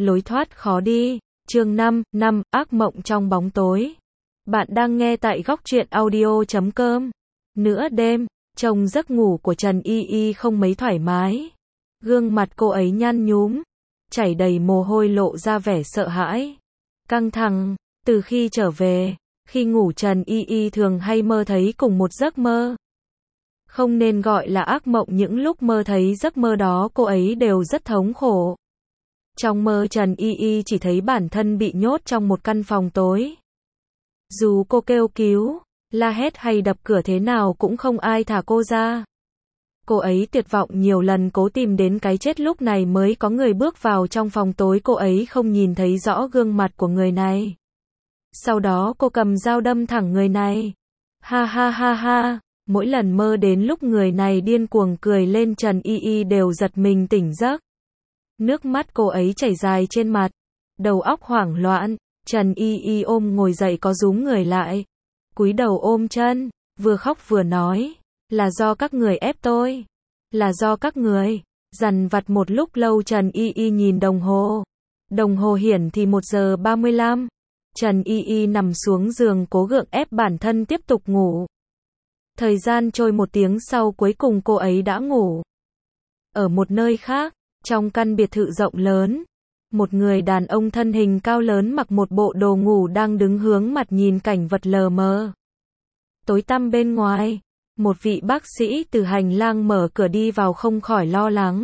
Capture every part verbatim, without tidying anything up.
lối thoát khó đi. Chương năm, năm, ác mộng trong bóng tối. Bạn đang nghe tại góc truyện audio chấm com. Nửa đêm, trông giấc ngủ của Trần Y Y không mấy thoải mái. Gương mặt cô ấy nhăn nhúm, chảy đầy mồ hôi lộ ra vẻ sợ hãi, căng thẳng. Từ khi trở về, khi ngủ Trần Y Y thường hay mơ thấy cùng một giấc mơ. Không nên gọi là ác mộng, những lúc mơ thấy giấc mơ đó cô ấy đều rất thống khổ. Trong mơ Trần Y Y chỉ thấy bản thân bị nhốt trong một căn phòng tối. Dù cô kêu cứu, la hét hay đập cửa thế nào cũng không ai thả cô ra. Cô ấy tuyệt vọng nhiều lần cố tìm đến cái chết, lúc này mới có người bước vào trong phòng tối, cô ấy không nhìn thấy rõ gương mặt của người này. Sau đó cô cầm dao đâm thẳng người này. Ha ha ha ha, mỗi lần mơ đến lúc người này điên cuồng cười lên Trần Y Y đều giật mình tỉnh giấc. Nước mắt cô ấy chảy dài trên mặt, đầu óc hoảng loạn. Trần Y Y ôm ngồi dậy, có rúm người lại, cúi đầu ôm chân, vừa khóc vừa nói, là do các người ép tôi, là do các người. Dằn vặt một lúc lâu Trần Y Y nhìn đồng hồ, đồng hồ hiển thì một giờ ba mươi lăm. Trần Y Y nằm xuống giường cố gượng ép bản thân tiếp tục ngủ. Thời gian trôi một tiếng sau cuối cùng cô ấy đã ngủ. Ở một nơi khác, trong căn biệt thự rộng lớn, một người đàn ông thân hình cao lớn mặc một bộ đồ ngủ đang đứng hướng mặt nhìn cảnh vật lờ mờ. Tối tăm bên ngoài, một vị bác sĩ từ hành lang mở cửa đi vào không khỏi lo lắng.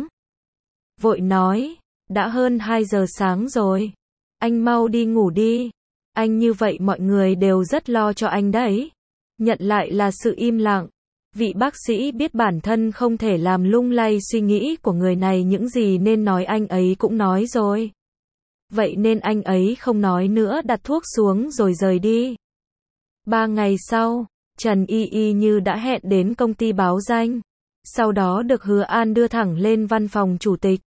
Vội nói, đã hơn hai giờ sáng rồi, anh mau đi ngủ đi. Anh như vậy mọi người đều rất lo cho anh đấy. Nhận lại là sự im lặng. Vị bác sĩ biết bản thân không thể làm lung lay suy nghĩ của người này, những gì nên nói anh ấy cũng nói rồi. Vậy nên anh ấy không nói nữa, đặt thuốc xuống rồi rời đi. Ba ngày sau, Trần Y Y như đã hẹn đến công ty báo danh. Sau đó được Hứa An đưa thẳng lên văn phòng chủ tịch.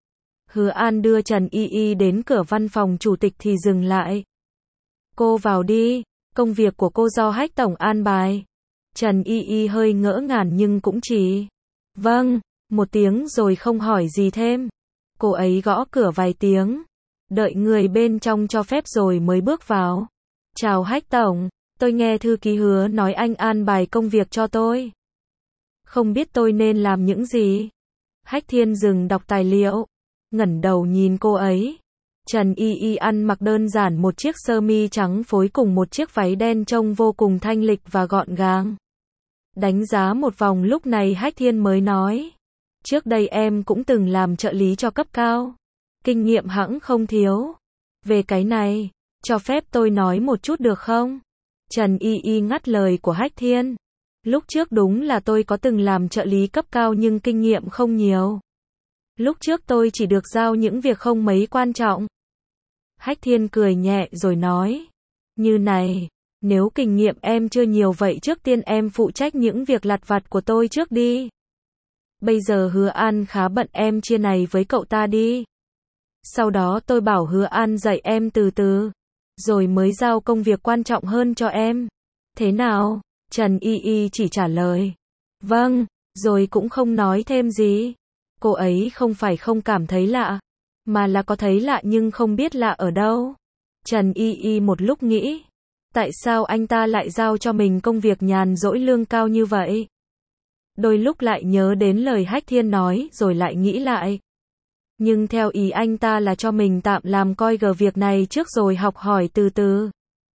Hứa An đưa Trần Y Y đến cửa văn phòng chủ tịch thì dừng lại. Cô vào đi, công việc của cô do Hách tổng an bài. Trần Y Y hơi ngỡ ngàng nhưng cũng chỉ vâng một tiếng rồi không hỏi gì thêm. Cô ấy gõ cửa vài tiếng, đợi người bên trong cho phép rồi mới bước vào. Chào Hách tổng, tôi nghe thư ký Hứa nói anh an bài công việc cho tôi. Không biết tôi nên làm những gì? Hách Thiên dừng đọc tài liệu, ngẩng đầu nhìn cô ấy. Trần Y Y ăn mặc đơn giản, một chiếc sơ mi trắng phối cùng một chiếc váy đen trông vô cùng thanh lịch và gọn gàng. Đánh giá một vòng lúc này Hách Thiên mới nói, trước đây em cũng từng làm trợ lý cho cấp cao, kinh nghiệm hẵng không thiếu. Về cái này, cho phép tôi nói một chút được không? Trần Y Y ngắt lời của Hách Thiên. Lúc trước đúng là tôi có từng làm trợ lý cấp cao nhưng kinh nghiệm không nhiều. Lúc trước tôi chỉ được giao những việc không mấy quan trọng. Hách Thiên cười nhẹ rồi nói, như này, nếu kinh nghiệm em chưa nhiều vậy trước tiên em phụ trách những việc lặt vặt của tôi trước đi. Bây giờ Hứa An khá bận, em chia này với cậu ta đi. Sau đó tôi bảo Hứa An dạy em từ từ, rồi mới giao công việc quan trọng hơn cho em. Thế nào? Trần Y Y chỉ trả lời, vâng, rồi cũng không nói thêm gì. Cô ấy không phải không cảm thấy lạ, mà là có thấy lạ nhưng không biết lạ ở đâu. Trần Y Y một lúc nghĩ, tại sao anh ta lại giao cho mình công việc nhàn rỗi lương cao như vậy? Đôi lúc lại nhớ đến lời Hách Thiên nói rồi lại nghĩ lại. Nhưng theo ý anh ta là cho mình tạm làm coi gờ việc này trước rồi học hỏi từ từ.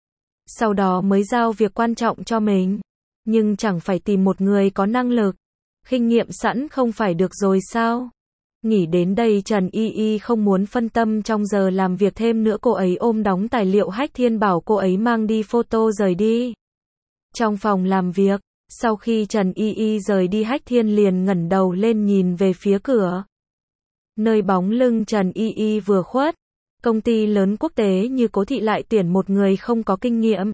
Sau đó mới giao việc quan trọng cho mình. Nhưng chẳng phải tìm một người có năng lực, kinh nghiệm sẵn không phải được rồi sao? Nghĩ đến đây Trần Y Y không muốn phân tâm trong giờ làm việc thêm nữa, cô ấy ôm đóng tài liệu Hách Thiên bảo cô ấy mang đi photo rời đi. Trong phòng làm việc, sau khi Trần Y Y rời đi Hách Thiên liền ngẩng đầu lên nhìn về phía cửa. Nơi bóng lưng Trần Y Y vừa khuất, công ty lớn quốc tế như Cố Thị lại tuyển một người không có kinh nghiệm.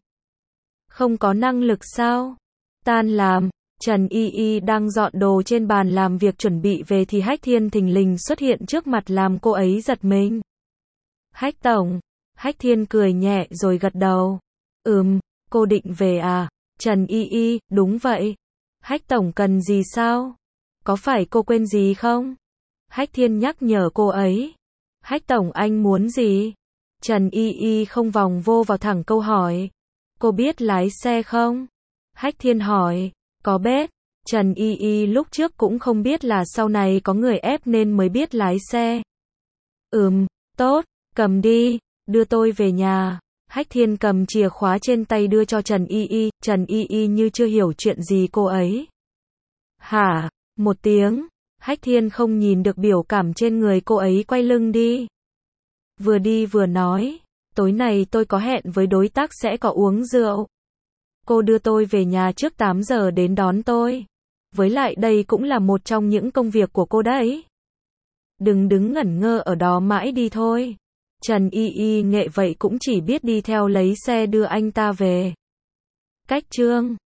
Không có năng lực sao? Tan làm, Trần Y Y đang dọn đồ trên bàn làm việc chuẩn bị về thì Hách Thiên thình lình xuất hiện trước mặt làm cô ấy giật mình. Hách tổng, Hách Thiên cười nhẹ rồi gật đầu. Ừm, cô định về à? Trần Y Y, đúng vậy. Hách tổng cần gì sao? Có phải cô quên gì không? Hách Thiên nhắc nhở cô ấy. Hách tổng anh muốn gì? Trần Y Y không vòng vô vào thẳng câu hỏi. Cô biết lái xe không? Hách Thiên hỏi. Có biết. Trần Y Y lúc trước cũng không biết là sau này có người ép nên mới biết lái xe. Ừm, tốt, cầm đi, đưa tôi về nhà. Hách Thiên cầm chìa khóa trên tay đưa cho Trần Y Y, Trần Y Y như chưa hiểu chuyện gì cô ấy. Hả? Một tiếng. Hách Thiên không nhìn được biểu cảm trên người cô ấy, quay lưng đi. Vừa đi vừa nói, tối nay tôi có hẹn với đối tác sẽ có uống rượu. Cô đưa tôi về nhà trước tám giờ đến đón tôi. Với lại đây cũng là một trong những công việc của cô đấy. Đừng đứng ngẩn ngơ ở đó mãi đi thôi. Trần Y Y nghệ vậy cũng chỉ biết đi theo lấy xe đưa anh ta về. Cách chương